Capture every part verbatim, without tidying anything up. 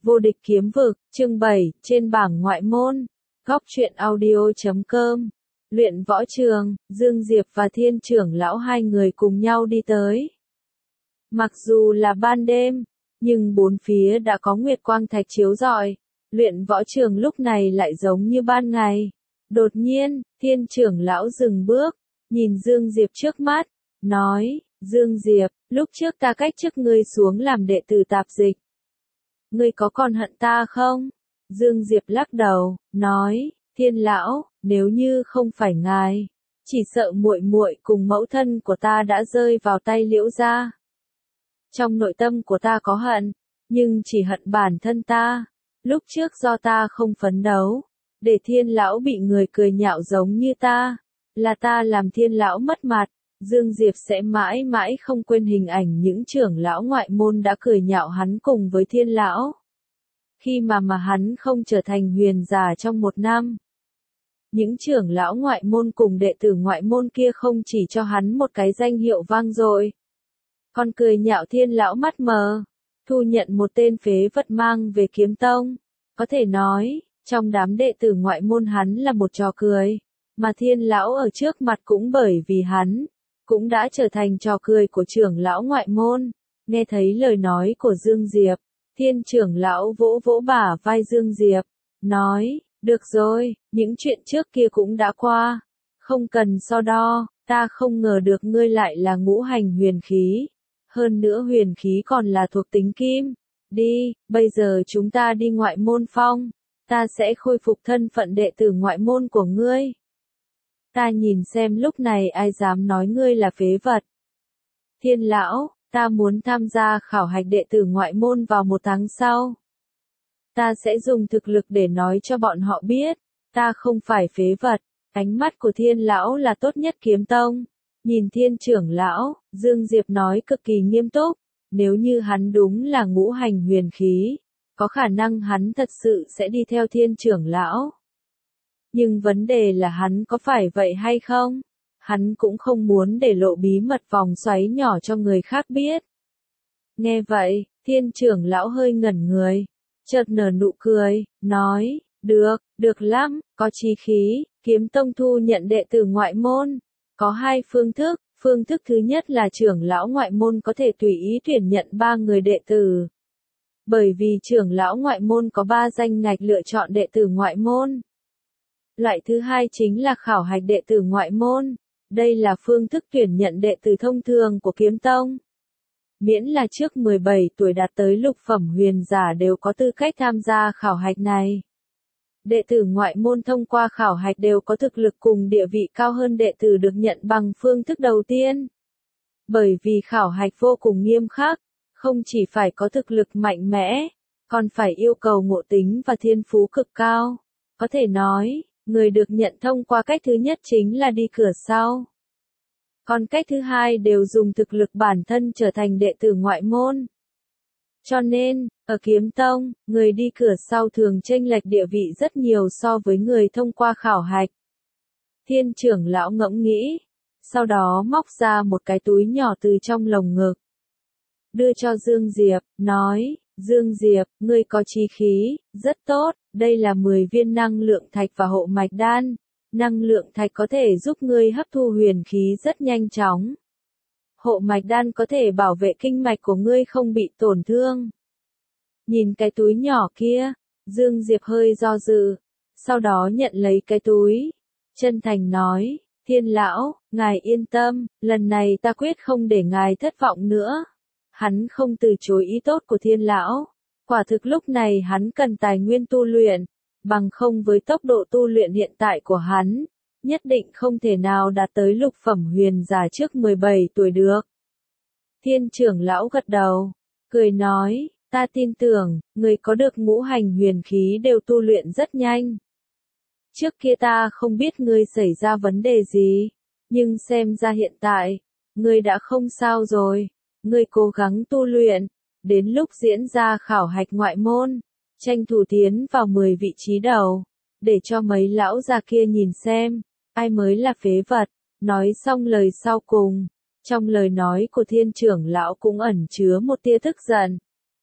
Vô địch kiếm vực, chương bảy, trên bảng ngoại môn. Góc truyện audio chấm com. Luyện võ trường, Dương Diệp và Thiên trưởng lão hai người cùng nhau đi tới. Mặc dù là ban đêm, nhưng bốn phía đã có nguyệt quang thạch chiếu rọi. Luyện võ trường lúc này lại giống như ban ngày. Đột nhiên, Thiên trưởng lão dừng bước, nhìn Dương Diệp trước mắt, nói, Dương Diệp, lúc trước ta cách chức ngươi xuống làm đệ tử tạp dịch. Ngươi có còn hận ta không? Dương Diệp lắc đầu, nói, Thiên lão, nếu như không phải ngài, chỉ sợ muội muội cùng mẫu thân của ta đã rơi vào tay Liễu gia. Trong nội tâm của ta có hận, nhưng chỉ hận bản thân ta. Lúc trước do ta không phấn đấu, để Thiên lão bị người cười nhạo giống như ta, là ta làm Thiên lão mất mặt. Dương Diệp sẽ mãi mãi không quên hình ảnh những trưởng lão ngoại môn đã cười nhạo hắn cùng với Thiên lão. Khi mà mà hắn không trở thành huyền giả trong một năm. Những trưởng lão ngoại môn cùng đệ tử ngoại môn kia không chỉ cho hắn một cái danh hiệu vang dội, còn cười nhạo Thiên lão mắt mờ, thu nhận một tên phế vật mang về kiếm tông. Có thể nói, trong đám đệ tử ngoại môn hắn là một trò cười, mà Thiên lão ở trước mặt cũng bởi vì hắn, cũng đã trở thành trò cười của trưởng lão ngoại môn. Nghe thấy lời nói của Dương Diệp, Thiên trưởng lão vỗ vỗ bả vai Dương Diệp, nói, được rồi, những chuyện trước kia cũng đã qua, không cần so đo, ta không ngờ được ngươi lại là ngũ hành huyền khí, hơn nữa huyền khí còn là thuộc tính kim. Đi, bây giờ chúng ta đi ngoại môn phong, ta sẽ khôi phục thân phận đệ tử ngoại môn của ngươi. Ta nhìn xem lúc này ai dám nói ngươi là phế vật. Thiên lão, ta muốn tham gia khảo hạch đệ tử ngoại môn vào một tháng sau. Ta sẽ dùng thực lực để nói cho bọn họ biết, ta không phải phế vật. Ánh mắt của Thiên lão là tốt nhất kiếm tông. Nhìn Thiên trưởng lão, Dương Diệp nói cực kỳ nghiêm túc, nếu như hắn đúng là ngũ hành huyền khí, có khả năng hắn thật sự sẽ đi theo Thiên trưởng lão. Nhưng vấn đề là hắn có phải vậy hay không? Hắn cũng không muốn để lộ bí mật vòng xoáy nhỏ cho người khác biết. Nghe vậy, Thiên trưởng lão hơi ngẩn người, chợt nở nụ cười, nói, được, được lắm, có chí khí, kiếm tông thu nhận đệ tử ngoại môn. Có hai phương thức, phương thức thứ nhất là trưởng lão ngoại môn có thể tùy ý tuyển nhận ba người đệ tử. Bởi vì trưởng lão ngoại môn có ba danh ngạch lựa chọn đệ tử ngoại môn. Loại thứ hai chính là khảo hạch đệ tử ngoại môn. Đây là phương thức tuyển nhận đệ tử thông thường của kiếm tông. Miễn là trước mười bảy tuổi đạt tới lục phẩm huyền giả đều có tư cách tham gia khảo hạch này. Đệ tử ngoại môn thông qua khảo hạch đều có thực lực cùng địa vị cao hơn đệ tử được nhận bằng phương thức đầu tiên. Bởi vì khảo hạch vô cùng nghiêm khắc, không chỉ phải có thực lực mạnh mẽ, còn phải yêu cầu ngộ tính và thiên phú cực cao. Có thể nói, người được nhận thông qua cách thứ nhất chính là đi cửa sau. Còn cách thứ hai đều dùng thực lực bản thân trở thành đệ tử ngoại môn. Cho nên, ở kiếm tông, người đi cửa sau thường chênh lệch địa vị rất nhiều so với người thông qua khảo hạch. Thiên trưởng lão ngẫm nghĩ, sau đó móc ra một cái túi nhỏ từ trong lồng ngực. Đưa cho Dương Diệp, nói, Dương Diệp, ngươi có chí khí, rất tốt, đây là mười viên năng lượng thạch và hộ mạch đan. Năng lượng thạch có thể giúp ngươi hấp thu huyền khí rất nhanh chóng. Hộ mạch đan có thể bảo vệ kinh mạch của ngươi không bị tổn thương. Nhìn cái túi nhỏ kia, Dương Diệp hơi do dự, sau đó nhận lấy cái túi, chân thành nói, Thiên lão, ngài yên tâm, lần này ta quyết không để ngài thất vọng nữa. Hắn không từ chối ý tốt của Thiên lão, quả thực lúc này hắn cần tài nguyên tu luyện, bằng không với tốc độ tu luyện hiện tại của hắn, nhất định không thể nào đạt tới lục phẩm huyền giả trước mười bảy tuổi được. Thiên trưởng lão gật đầu, cười nói, ta tin tưởng, người có được ngũ hành huyền khí đều tu luyện rất nhanh. Trước kia ta không biết ngươi xảy ra vấn đề gì, nhưng xem ra hiện tại, ngươi đã không sao rồi, ngươi cố gắng tu luyện, đến lúc diễn ra khảo hạch ngoại môn, tranh thủ tiến vào mười vị trí đầu, để cho mấy lão già kia nhìn xem, ai mới là phế vật. Nói xong lời sau cùng, trong lời nói của Thiên trưởng lão cũng ẩn chứa một tia tức giận.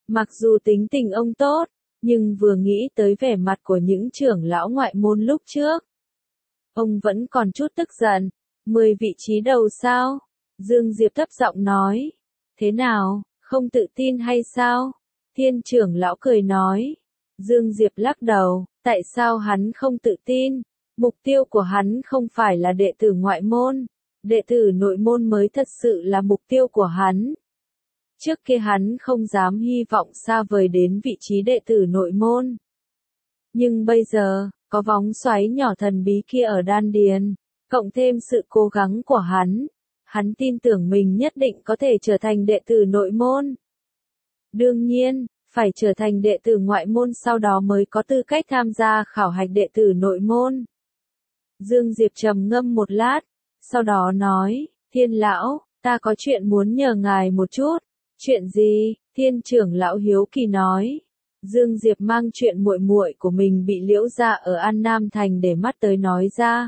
Mặc dù tính tình ông tốt, nhưng vừa nghĩ tới vẻ mặt của những trưởng lão ngoại môn lúc trước, ông vẫn còn chút tức giận. Mười vị trí đầu sao? Dương Diệp thấp giọng nói. Thế nào, không tự tin hay sao? Thiên trưởng lão cười nói. Dương Diệp lắc đầu, tại sao hắn không tự tin? Mục tiêu của hắn không phải là đệ tử ngoại môn, đệ tử nội môn mới thật sự là mục tiêu của hắn. Trước kia hắn không dám hy vọng xa vời đến vị trí đệ tử nội môn. Nhưng bây giờ, có vóng xoáy nhỏ thần bí kia ở đan điền, cộng thêm sự cố gắng của hắn, hắn tin tưởng mình nhất định có thể trở thành đệ tử nội môn. Đương nhiên, phải trở thành đệ tử ngoại môn sau đó mới có tư cách tham gia khảo hạch đệ tử nội môn. Dương Diệp trầm ngâm một lát, sau đó nói, Thiên lão, ta có chuyện muốn nhờ ngài một chút. Chuyện gì? Thiên trưởng lão hiếu kỳ nói. Dương Diệp mang chuyện muội muội của mình bị Liễu gia ở An Nam Thành để mắt tới nói ra.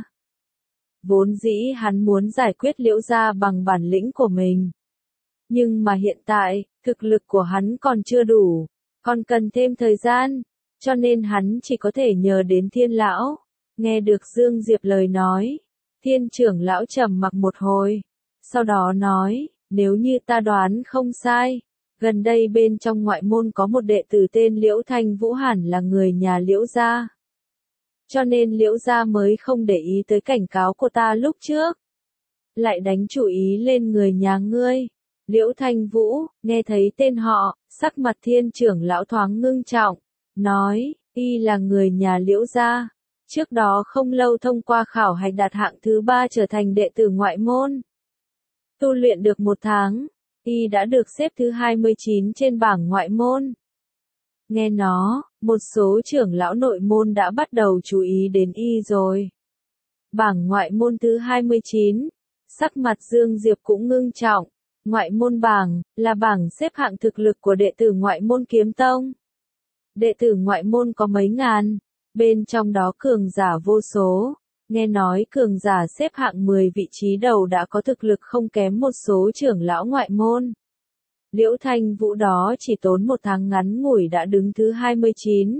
Vốn dĩ hắn muốn giải quyết Liễu gia bằng bản lĩnh của mình. Nhưng mà hiện tại, thực lực của hắn còn chưa đủ, còn cần thêm thời gian, cho nên hắn chỉ có thể nhờ đến Thiên lão. Nghe được Dương Diệp lời nói, Thiên trưởng lão trầm mặc một hồi, sau đó nói, nếu như ta đoán không sai, gần đây bên trong ngoại môn có một đệ tử tên Liễu Thanh Vũ hẳn là người nhà Liễu gia. Cho nên Liễu gia mới không để ý tới cảnh cáo của ta lúc trước, lại đánh chủ ý lên người nhà ngươi. Liễu Thanh Vũ, nghe thấy tên họ, sắc mặt Thiên trưởng lão thoáng ngưng trọng, nói, y là người nhà Liễu gia, trước đó không lâu thông qua khảo hạch đạt hạng thứ ba trở thành đệ tử ngoại môn. Tu luyện được một tháng, y đã được xếp thứ hai mươi chín trên bảng ngoại môn. Nghe nó, một số trưởng lão nội môn đã bắt đầu chú ý đến y rồi. Bảng ngoại môn thứ hai mươi chín, sắc mặt Dương Diệp cũng ngưng trọng. Ngoại môn bảng, là bảng xếp hạng thực lực của đệ tử ngoại môn kiếm tông. Đệ tử ngoại môn có mấy ngàn, bên trong đó cường giả vô số. Nghe nói cường giả xếp hạng mười vị trí đầu đã có thực lực không kém một số trưởng lão ngoại môn. Liễu Thanh Vũ đó chỉ tốn một tháng ngắn ngủi đã đứng thứ hai mươi chín.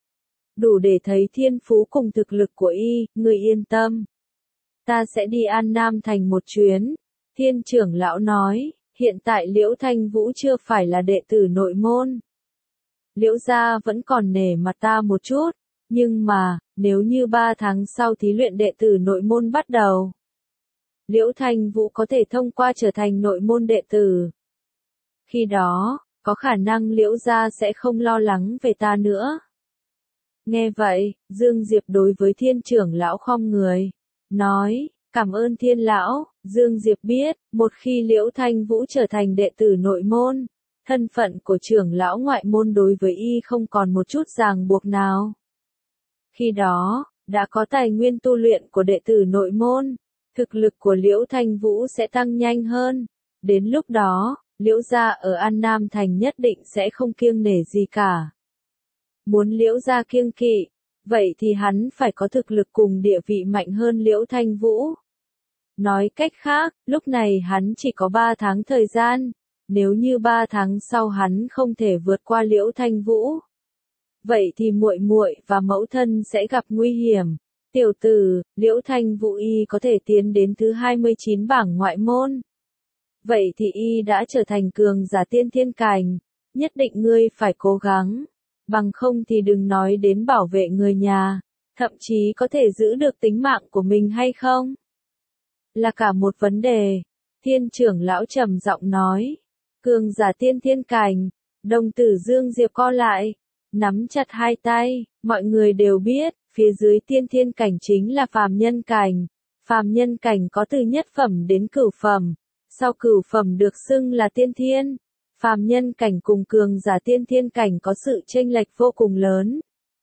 Đủ để thấy thiên phú cùng thực lực của y, người yên tâm. Ta sẽ đi An Nam Thành một chuyến. Thiên trưởng lão nói, hiện tại Liễu Thanh Vũ chưa phải là đệ tử nội môn. Liễu gia vẫn còn nể mặt ta một chút, nhưng mà, nếu như ba tháng sau thí luyện đệ tử nội môn bắt đầu, Liễu Thanh Vũ có thể thông qua trở thành nội môn đệ tử. Khi đó, có khả năng Liễu gia sẽ không lo lắng về ta nữa. Nghe vậy, Dương Diệp đối với Thiên trưởng lão khom người, nói, cảm ơn Thiên lão. Dương Diệp biết, một khi Liễu Thanh Vũ trở thành đệ tử nội môn, thân phận của trưởng lão ngoại môn đối với y không còn một chút ràng buộc nào. Khi đó, đã có tài nguyên tu luyện của đệ tử nội môn, thực lực của Liễu Thanh Vũ sẽ tăng nhanh hơn. Đến lúc đó, Liễu gia ở An Nam Thành nhất định sẽ không kiêng nể gì cả. Muốn Liễu gia kiêng kỵ, vậy thì hắn phải có thực lực cùng địa vị mạnh hơn Liễu Thanh Vũ. Nói cách khác, lúc này hắn chỉ có ba tháng thời gian, nếu như ba tháng sau hắn không thể vượt qua Liễu Thanh Vũ, vậy thì muội muội và mẫu thân sẽ gặp nguy hiểm. Tiểu tử, Liễu Thanh Vũ y có thể tiến đến thứ hai mươi chín bảng ngoại môn. Vậy thì y đã trở thành cường giả tiên thiên cảnh, nhất định ngươi phải cố gắng, bằng không thì đừng nói đến bảo vệ người nhà, thậm chí có thể giữ được tính mạng của mình hay không. Là cả một vấn đề. Thiên trưởng lão trầm giọng nói, cường giả tiên thiên cảnh, đồng tử Dương Diệp co lại, nắm chặt hai tay, mọi người đều biết, phía dưới tiên thiên cảnh chính là phàm nhân cảnh, phàm nhân cảnh có từ nhất phẩm đến cửu phẩm, sau cửu phẩm được xưng là tiên thiên, phàm nhân cảnh cùng cường giả tiên thiên cảnh có sự chênh lệch vô cùng lớn.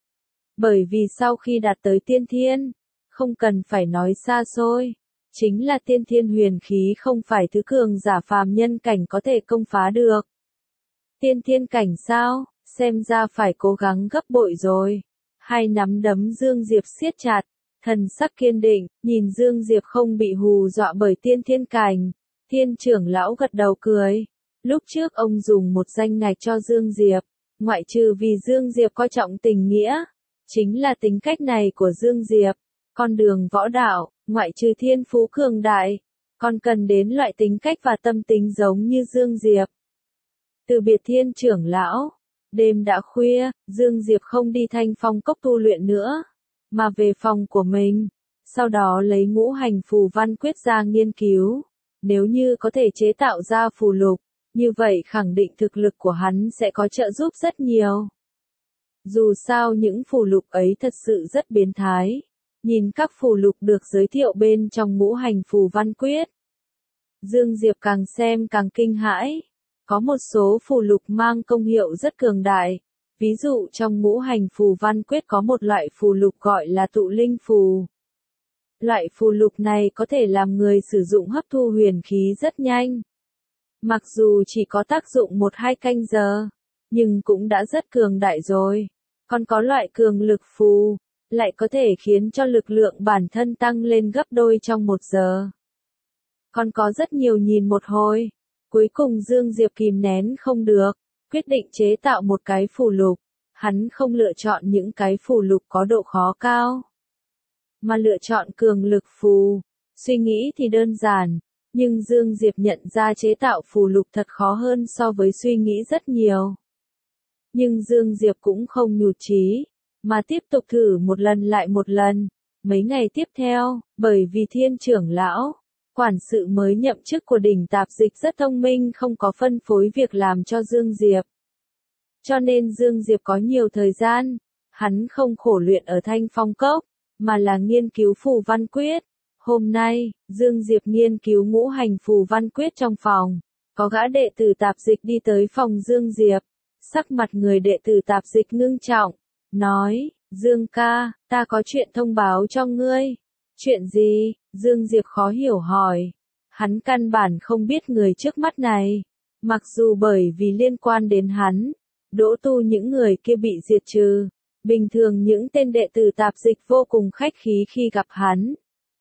Bởi vì sau khi đạt tới tiên thiên, không cần phải nói xa xôi, chính là tiên thiên huyền khí không phải thứ cường giả phàm nhân cảnh có thể công phá được. Tiên thiên cảnh sao, xem ra phải cố gắng gấp bội rồi. Hai nắm đấm Dương Diệp siết chặt, thần sắc kiên định, nhìn Dương Diệp không bị hù dọa bởi tiên thiên cảnh. Thiên trưởng lão gật đầu cười, Lúc trước ông dùng một danh ngạch cho Dương Diệp, ngoại trừ vì Dương Diệp coi trọng tình nghĩa, chính là tính cách này của Dương Diệp. Con đường võ đạo, ngoại trừ thiên phú cường đại, còn cần đến loại tính cách và tâm tính giống như Dương Diệp. Từ biệt Thiên trưởng lão, đêm đã khuya, Dương Diệp không đi Thanh Phong cốc tu luyện nữa, mà về phòng của mình, sau đó lấy ngũ hành phù văn quyết ra nghiên cứu. Nếu như có thể chế tạo ra phù lục, như vậy khẳng định thực lực của hắn sẽ có trợ giúp rất nhiều. Dù sao những phù lục ấy thật sự rất biến thái. Nhìn các phù lục được giới thiệu bên trong ngũ hành phù văn quyết, Dương Diệp càng xem càng kinh hãi. Có một số phù lục mang công hiệu rất cường đại. Ví dụ trong ngũ hành phù văn quyết có một loại phù lục gọi là tụ linh phù. Loại phù lục này có thể làm người sử dụng hấp thu huyền khí rất nhanh. Mặc dù chỉ có tác dụng một hai canh giờ, nhưng cũng đã rất cường đại rồi. Còn có loại cường lực phù, lại có thể khiến cho lực lượng bản thân tăng lên gấp đôi trong một giờ. Còn có rất nhiều nhìn một hồi. Cuối cùng Dương Diệp kìm nén không được, quyết định chế tạo một cái phù lục. Hắn không lựa chọn những cái phù lục có độ khó cao, mà lựa chọn cường lực phù. Suy nghĩ thì đơn giản, nhưng Dương Diệp nhận ra chế tạo phù lục thật khó hơn so với suy nghĩ rất nhiều. Nhưng Dương Diệp cũng không nhụt chí, mà tiếp tục thử một lần lại một lần. Mấy ngày tiếp theo, bởi vì Thiên trưởng lão, quản sự mới nhậm chức của đỉnh tạp dịch rất thông minh không có phân phối việc làm cho Dương Diệp. Cho nên Dương Diệp có nhiều thời gian, hắn không khổ luyện ở Thanh Phong Cốc, mà là nghiên cứu phù văn quyết. Hôm nay, Dương Diệp nghiên cứu ngũ hành phù văn quyết trong phòng. Có gã đệ tử tạp dịch đi tới phòng Dương Diệp. Sắc mặt người đệ tử tạp dịch ngưng trọng, nói, Dương ca, ta có chuyện thông báo cho ngươi. Chuyện gì? Dương Diệp khó hiểu hỏi. Hắn căn bản không biết người trước mắt này. Mặc dù bởi vì liên quan đến hắn, Đỗ Tu những người kia bị diệt trừ. Bình thường những tên đệ tử tạp dịch vô cùng khách khí khi gặp hắn.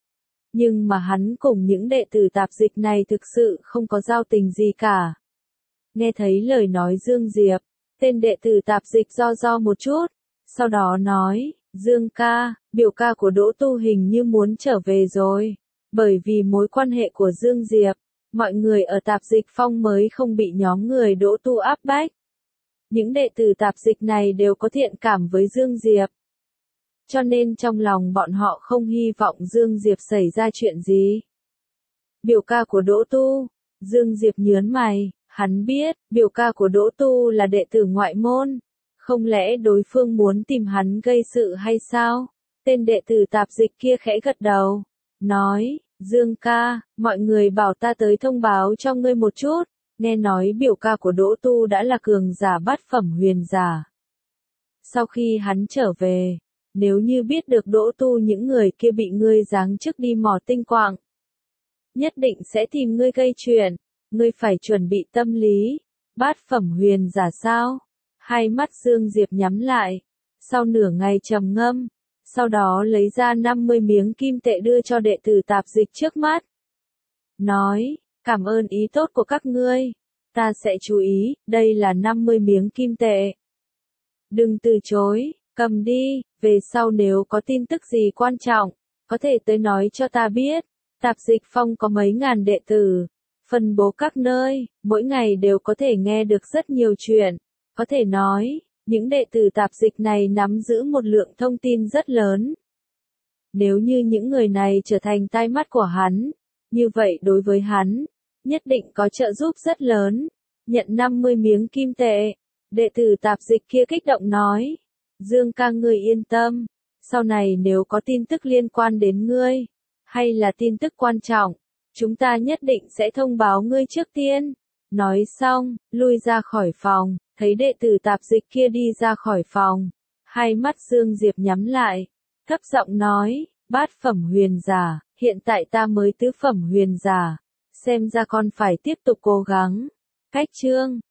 Nhưng mà hắn cùng những đệ tử tạp dịch này thực sự không có giao tình gì cả. Nghe thấy lời nói Dương Diệp, tên đệ tử tạp dịch do do một chút, sau đó nói, Dương ca, biểu ca của Đỗ Tu hình như muốn trở về rồi. Bởi vì mối quan hệ của Dương Diệp, mọi người ở tạp dịch phong mới không bị nhóm người Đỗ Tu áp bách. Những đệ tử tạp dịch này đều có thiện cảm với Dương Diệp. Cho nên trong lòng bọn họ không hy vọng Dương Diệp xảy ra chuyện gì. Biểu ca của Đỗ Tu, Dương Diệp nhớn mày, hắn biết, biểu ca của Đỗ Tu là đệ tử ngoại môn. Không lẽ đối phương muốn tìm hắn gây sự hay sao? Tên đệ tử tạp dịch kia khẽ gật đầu, nói, Dương ca, mọi người bảo ta tới thông báo cho ngươi một chút. Nghe nói biểu ca của Đỗ Tu đã là cường giả bát phẩm huyền giả. Sau khi hắn trở về, nếu như biết được Đỗ Tu những người kia bị ngươi giáng chức đi mò tinh quạng, nhất định sẽ tìm ngươi gây chuyện. Ngươi phải chuẩn bị tâm lý. Bát phẩm huyền giả sao? Hai mắt Dương Diệp nhắm lại. Sau nửa ngày trầm ngâm, sau đó lấy ra năm mươi miếng kim tệ đưa cho đệ tử tạp dịch trước mắt. Nói, cảm ơn ý tốt của các ngươi. Ta sẽ chú ý, đây là năm mươi miếng kim tệ. Đừng từ chối, cầm đi, về sau nếu có tin tức gì quan trọng, có thể tới nói cho ta biết. Tạp dịch phong có mấy ngàn đệ tử, phân bố các nơi, mỗi ngày đều có thể nghe được rất nhiều chuyện. Có thể nói, những đệ tử tạp dịch này nắm giữ một lượng thông tin rất lớn. Nếu như những người này trở thành tai mắt của hắn, như vậy đối với hắn, nhất định có trợ giúp rất lớn. Nhận năm mươi miếng kim tệ, đệ tử tạp dịch kia kích động nói, Dương ca ngươi yên tâm, sau này nếu có tin tức liên quan đến ngươi, hay là tin tức quan trọng, chúng ta nhất định sẽ thông báo ngươi trước tiên. Nói xong, lui ra khỏi phòng, thấy đệ tử tạp dịch kia đi ra khỏi phòng. Hai mắt Dương Diệp nhắm lại, thấp giọng nói, bát phẩm huyền giả, hiện tại ta mới tứ phẩm huyền giả. Xem ra con phải tiếp tục cố gắng. Cách chương